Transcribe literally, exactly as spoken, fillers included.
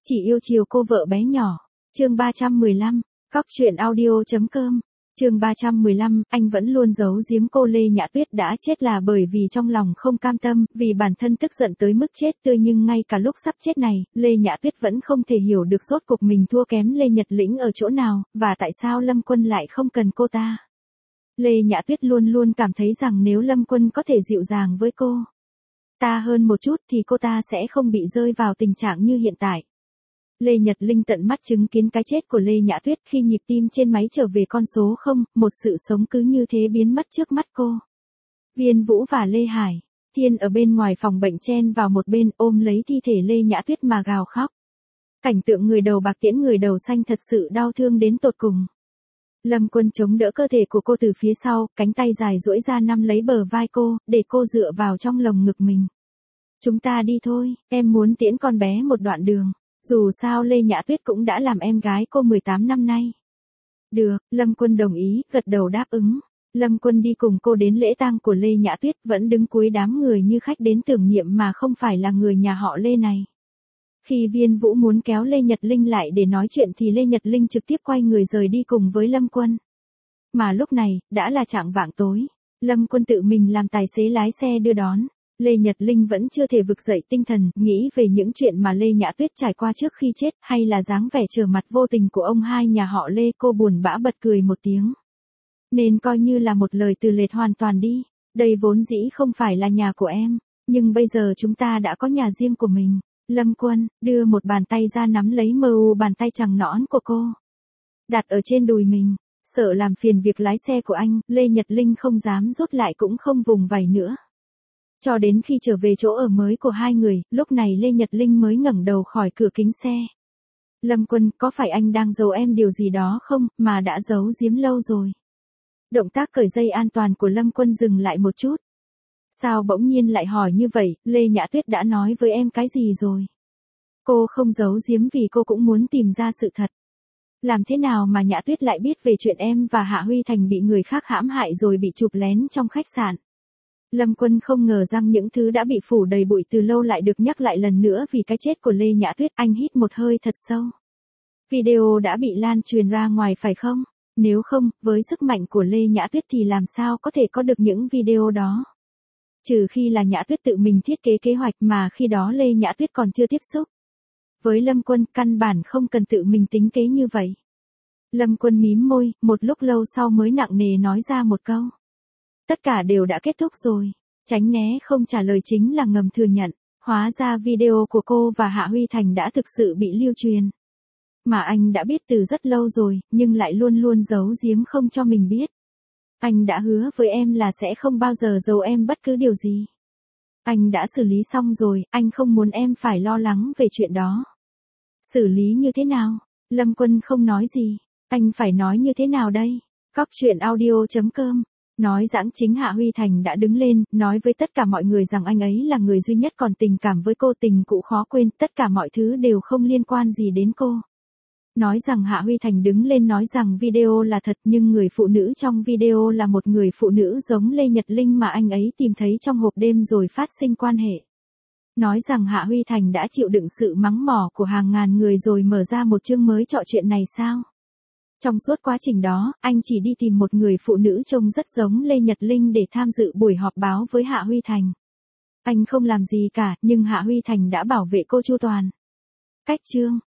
Chỉ yêu chiều cô vợ bé nhỏ. Chương ba trăm mười lăm, cóc truyện audio.com. Chương ba trăm mười lăm, anh vẫn luôn giấu giếm cô. Lê Nhã Tuyết đã chết là bởi vì trong lòng không cam tâm, vì bản thân tức giận tới mức chết tươi, nhưng ngay cả lúc sắp chết này, Lê Nhã Tuyết vẫn không thể hiểu được rốt cuộc mình thua kém Lê Nhật Lĩnh ở chỗ nào, và tại sao Lâm Quân lại không cần cô ta. Lê Nhã Tuyết luôn luôn cảm thấy rằng nếu Lâm Quân có thể dịu dàng với cô ta hơn một chút thì cô ta sẽ không bị rơi vào tình trạng như hiện tại. Lê Nhật Linh tận mắt chứng kiến cái chết của Lê Nhã Tuyết khi nhịp tim trên máy trở về con số không, một sự sống cứ như thế biến mất trước mắt cô. Viên Vũ và Lê Hải, Thiên ở bên ngoài phòng bệnh chen vào một bên ôm lấy thi thể Lê Nhã Tuyết mà gào khóc. Cảnh tượng người đầu bạc tiễn người đầu xanh thật sự đau thương đến tột cùng. Lâm Quân chống đỡ cơ thể của cô từ phía sau, cánh tay dài duỗi ra nắm lấy bờ vai cô, để cô dựa vào trong lồng ngực mình. Chúng ta đi thôi, em muốn tiễn con bé một đoạn đường. Dù sao Lê Nhã Tuyết cũng đã làm em gái cô mười tám năm nay. Được, Lâm Quân đồng ý, gật đầu đáp ứng. Lâm Quân đi cùng cô đến lễ tang của Lê Nhã Tuyết, vẫn đứng cuối đám người như khách đến tưởng niệm mà không phải là người nhà họ Lê này. Khi Viên Vũ muốn kéo Lê Nhật Linh lại để nói chuyện thì Lê Nhật Linh trực tiếp quay người rời đi cùng với Lâm Quân. Mà lúc này, đã là chạng vạng tối. Lâm Quân tự mình làm tài xế lái xe đưa đón. Lê Nhật Linh vẫn chưa thể vực dậy tinh thần, nghĩ về những chuyện mà Lê Nhã Tuyết trải qua trước khi chết, hay là dáng vẻ trở mặt vô tình của ông hai nhà họ Lê. Cô buồn bã bật cười một tiếng. Nên coi như là một lời từ lệch hoàn toàn đi. Đây vốn dĩ không phải là nhà của em, nhưng bây giờ chúng ta đã có nhà riêng của mình. Lâm Quân đưa một bàn tay ra nắm lấy mờ u bàn tay trắng nõn của cô, đặt ở trên đùi mình. Sợ làm phiền việc lái xe của anh, Lê Nhật Linh không dám rút lại cũng không vùng vẫy nữa. Cho đến khi trở về chỗ ở mới của hai người, lúc này Lê Nhật Linh mới ngẩng đầu khỏi cửa kính xe. Lâm Quân, có phải anh đang giấu em điều gì đó không, mà đã giấu giếm lâu rồi? Động tác cởi dây an toàn của Lâm Quân dừng lại một chút. Sao bỗng nhiên lại hỏi như vậy, Lê Nhã Tuyết đã nói với em cái gì rồi? Cô không giấu giếm vì cô cũng muốn tìm ra sự thật. Làm thế nào mà Nhã Tuyết lại biết về chuyện em và Hạ Huy Thành bị người khác hãm hại rồi bị chụp lén trong khách sạn? Lâm Quân không ngờ rằng những thứ đã bị phủ đầy bụi từ lâu lại được nhắc lại lần nữa vì cái chết của Lê Nhã Tuyết. Anh hít một hơi thật sâu. Video đã bị lan truyền ra ngoài phải không? Nếu không, với sức mạnh của Lê Nhã Tuyết thì làm sao có thể có được những video đó? Trừ khi là Nhã Tuyết tự mình thiết kế kế hoạch, mà khi đó Lê Nhã Tuyết còn chưa tiếp xúc với Lâm Quân, căn bản không cần tự mình tính kế như vậy. Lâm Quân mím môi, một lúc lâu sau mới nặng nề nói ra một câu. Tất cả đều đã kết thúc rồi. Tránh né không trả lời chính là ngầm thừa nhận. Hóa ra video của cô và Hạ Huy Thành đã thực sự bị lưu truyền. Mà anh đã biết từ rất lâu rồi, nhưng lại luôn luôn giấu giếm không cho mình biết. Anh đã hứa với em là sẽ không bao giờ giấu em bất cứ điều gì. Anh đã xử lý xong rồi, anh không muốn em phải lo lắng về chuyện đó. Xử lý như thế nào? Lâm Quân không nói gì. Anh phải nói như thế nào đây? Cóc truyện audio.com. Nói giãn chính Hạ Huy Thành đã đứng lên, nói với tất cả mọi người rằng anh ấy là người duy nhất còn tình cảm với cô, tình cũ khó quên, tất cả mọi thứ đều không liên quan gì đến cô. Nói rằng Hạ Huy Thành đứng lên nói rằng video là thật, nhưng người phụ nữ trong video là một người phụ nữ giống Lê Nhật Linh mà anh ấy tìm thấy trong hộp đêm rồi phát sinh quan hệ. Nói rằng Hạ Huy Thành đã chịu đựng sự mắng mỏ của hàng ngàn người rồi mở ra một chương mới trò chuyện này sao? Trong suốt quá trình đó, anh chỉ đi tìm một người phụ nữ trông rất giống Lê Nhật Linh để tham dự buổi họp báo với Hạ Huy Thành. Anh không làm gì cả, nhưng Hạ Huy Thành đã bảo vệ cô chu toàn. Cách chương.